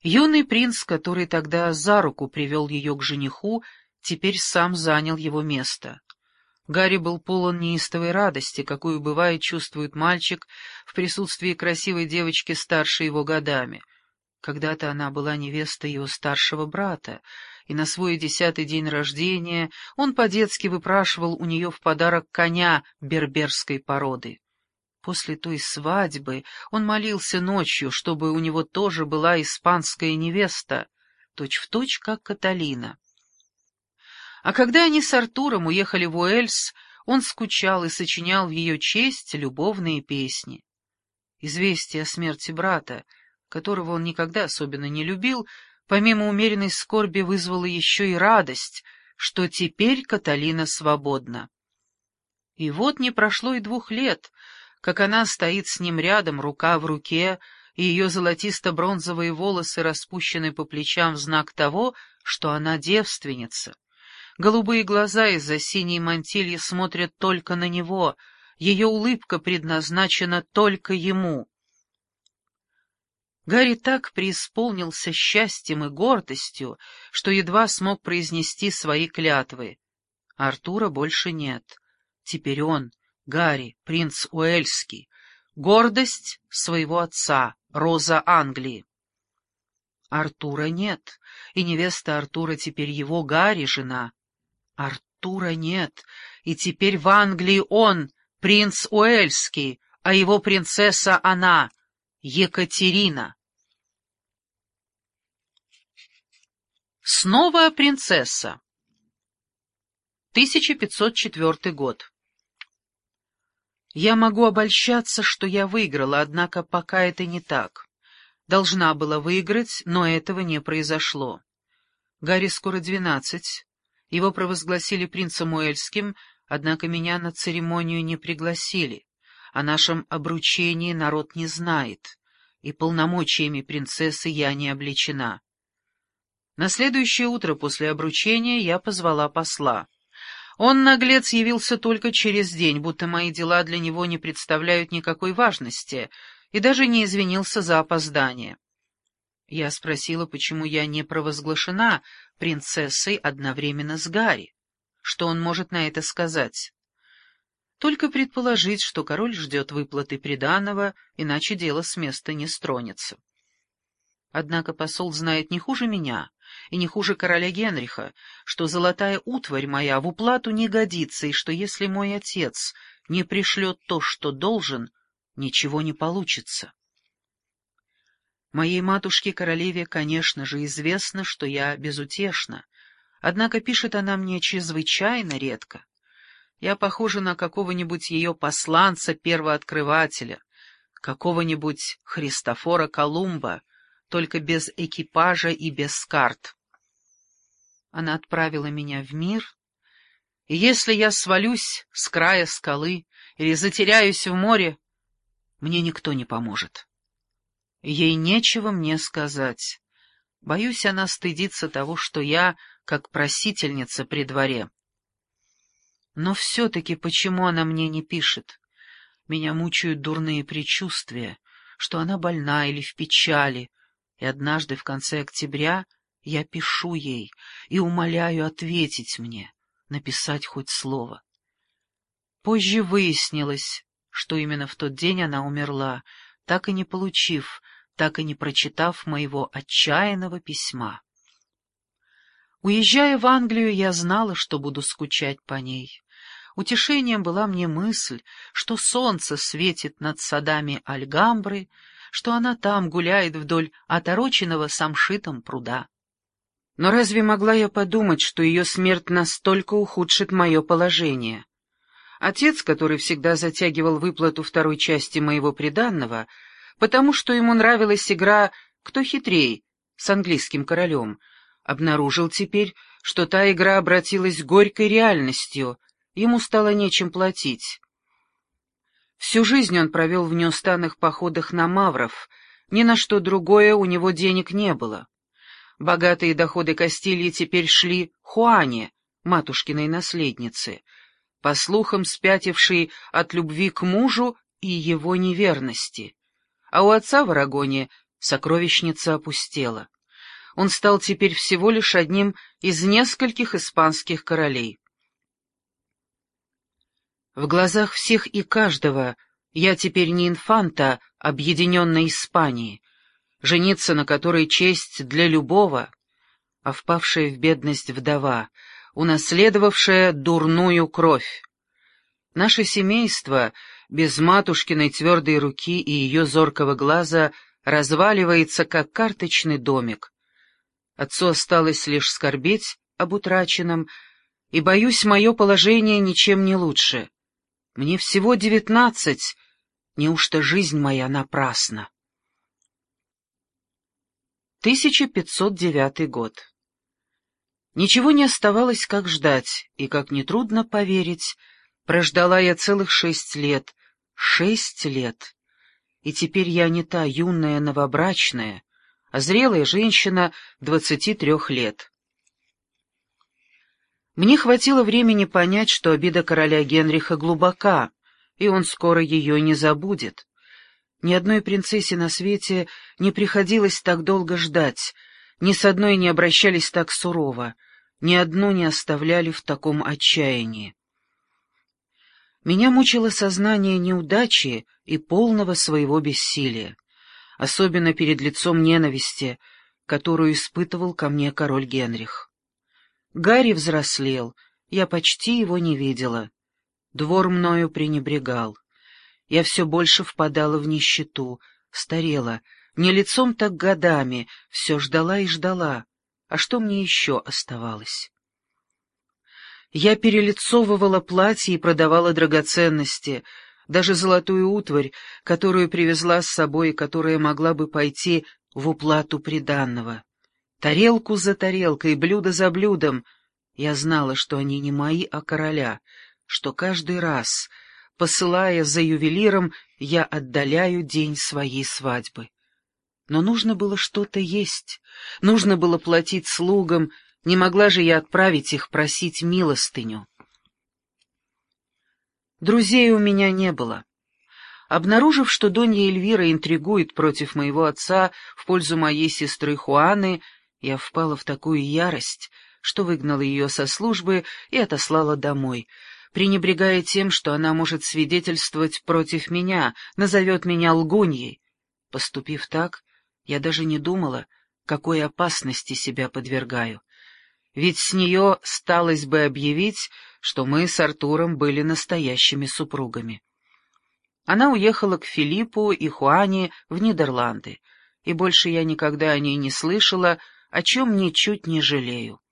Юный принц, который тогда за руку привел ее к жениху, теперь сам занял его место. Гарри был полон неистовой радости, какую бывает чувствует мальчик в присутствии красивой девочки старше его годами. Когда-то она была невестой его старшего брата, и на свой 10-й день рождения он по-детски выпрашивал у нее в подарок коня берберской породы. После той свадьбы он молился ночью, чтобы у него тоже была испанская невеста, точь-в-точь, как Каталина. А когда они с Артуром уехали в Уэльс, он скучал и сочинял в ее честь любовные песни. Известие о смерти брата, которого он никогда особенно не любил, помимо умеренной скорби вызвало еще и радость, что теперь Каталина свободна. И вот не прошло и 2 лет, как она стоит с ним рядом, рука в руке, и ее золотисто-бронзовые волосы распущены по плечам в знак того, что она девственница. Голубые глаза из-за синей мантильи смотрят только на него, ее улыбка предназначена только ему. Гарри так преисполнился счастьем и гордостью, что едва смог произнести свои клятвы. Артура больше нет. Теперь он, Гарри, принц Уэльский, гордость своего отца, Роза Англии. Артура нет, и невеста Артура теперь его, Гарри, жена. Артура нет, и теперь в Англии он, принц Уэльский, а его принцесса она, Екатерина. Снова принцесса. 1504 год. Я могу обольщаться, что я выиграла, однако пока это не так. Должна была выиграть, но этого не произошло. Гарри скоро 12. Его провозгласили принцем Уэльским, однако меня на церемонию не пригласили. О нашем обручении народ не знает, и полномочиями принцессы я не облечена. На следующее утро после обручения я позвала посла. Он, наглец, явился только через день, будто мои дела для него не представляют никакой важности, и даже не извинился за опоздание. Я спросила, почему я не провозглашена принцессой одновременно с Гарри. Что он может на это сказать? Только предположить, что король ждет выплаты приданого, иначе дело с места не стронется. Однако посол знает не хуже меня и не хуже короля Генриха, что золотая утварь моя в уплату не годится, и что если мой отец не пришлет то, что должен, ничего не получится. Моей матушке-королеве, конечно же, известно, что я безутешна, однако пишет она мне чрезвычайно редко. Я похожа на какого-нибудь ее посланца-первооткрывателя, какого-нибудь Христофора Колумба, только без экипажа и без карт. Она отправила меня в мир, и если я свалюсь с края скалы или затеряюсь в море, мне никто не поможет. Ей нечего мне сказать. Боюсь, она стыдится того, что я как просительница при дворе. Но все-таки почему она мне не пишет? Меня мучают дурные предчувствия, что она больна или в печали, и однажды в конце октября я пишу ей и умоляю ответить мне, написать хоть слово. Позже выяснилось, что именно в тот день она умерла, так и не получив, так и не прочитав моего отчаянного письма. Уезжая в Англию, я знала, что буду скучать по ней. Утешением была мне мысль, что солнце светит над садами Альгамбры, что она там гуляет вдоль отороченного самшитом пруда. Но разве могла я подумать, что ее смерть настолько ухудшит мое положение? Отец, который всегда затягивал выплату второй части моего приданного, потому что ему нравилась игра «Кто хитрей» с английским королем, обнаружил теперь, что та игра обратилась горькой реальностью, ему стало нечем платить. Всю жизнь он провел в неустанных походах на мавров, ни на что другое у него денег не было. Богатые доходы Кастилии теперь шли Хуане, матушкиной наследнице, по слухам спятившей от любви к мужу и его неверности, а у отца в Арагоне сокровищница опустела. Он стал теперь всего лишь одним из нескольких испанских королей. В глазах всех и каждого я теперь не инфанта объединенной Испании, жениться на которой честь для любого, а впавшая в бедность вдова, унаследовавшая дурную кровь. Наше семейство, без матушкиной твердой руки и ее зоркого глаза, разваливается, как карточный домик. Отцу осталось лишь скорбеть об утраченном, и, боюсь, мое положение ничем не лучше. Мне всего 19, неужто жизнь моя напрасна? 1509 год. Ничего не оставалось, как ждать, и, как нетрудно поверить, прождала я целых 6 лет. 6 лет. И теперь я не та юная новобрачная, а зрелая женщина 23 лет. Мне хватило времени понять, что обида короля Генриха глубока, и он скоро ее не забудет. Ни одной принцессе на свете не приходилось так долго ждать, ни с одной не обращались так сурово, ни одну не оставляли в таком отчаянии. Меня мучило сознание неудачи и полного своего бессилия, особенно перед лицом ненависти, которую испытывал ко мне король Генрих. Гарри взрослел, я почти его не видела. Двор мною пренебрегал. Я все больше впадала в нищету, старела, не лицом, так годами, все ждала и ждала. А что мне еще оставалось? Я перелицовывала платья и продавала драгоценности, даже золотую утварь, которую привезла с собой и которая могла бы пойти в уплату приданного. Тарелку за тарелкой, блюдо за блюдом. Я знала, что они не мои, а короля, что каждый раз, посылая за ювелиром, я отдаляю день своей свадьбы. Но нужно было что-то есть, нужно было платить слугам, не могла же я отправить их просить милостыню. Друзей у меня не было. Обнаружив, что Донья Эльвира интригует против моего отца в пользу моей сестры Хуаны, я впала в такую ярость, что выгнала ее со службы и отослала домой, пренебрегая тем, что она может свидетельствовать против меня, назовет меня лгуньей. Поступив так, я даже не думала, какой опасности себя подвергаю. Ведь с нее сталось бы объявить, что мы с Артуром были настоящими супругами. Она уехала к Филиппу и Хуане в Нидерланды, и больше я никогда о ней не слышала, о чем ничуть не жалею.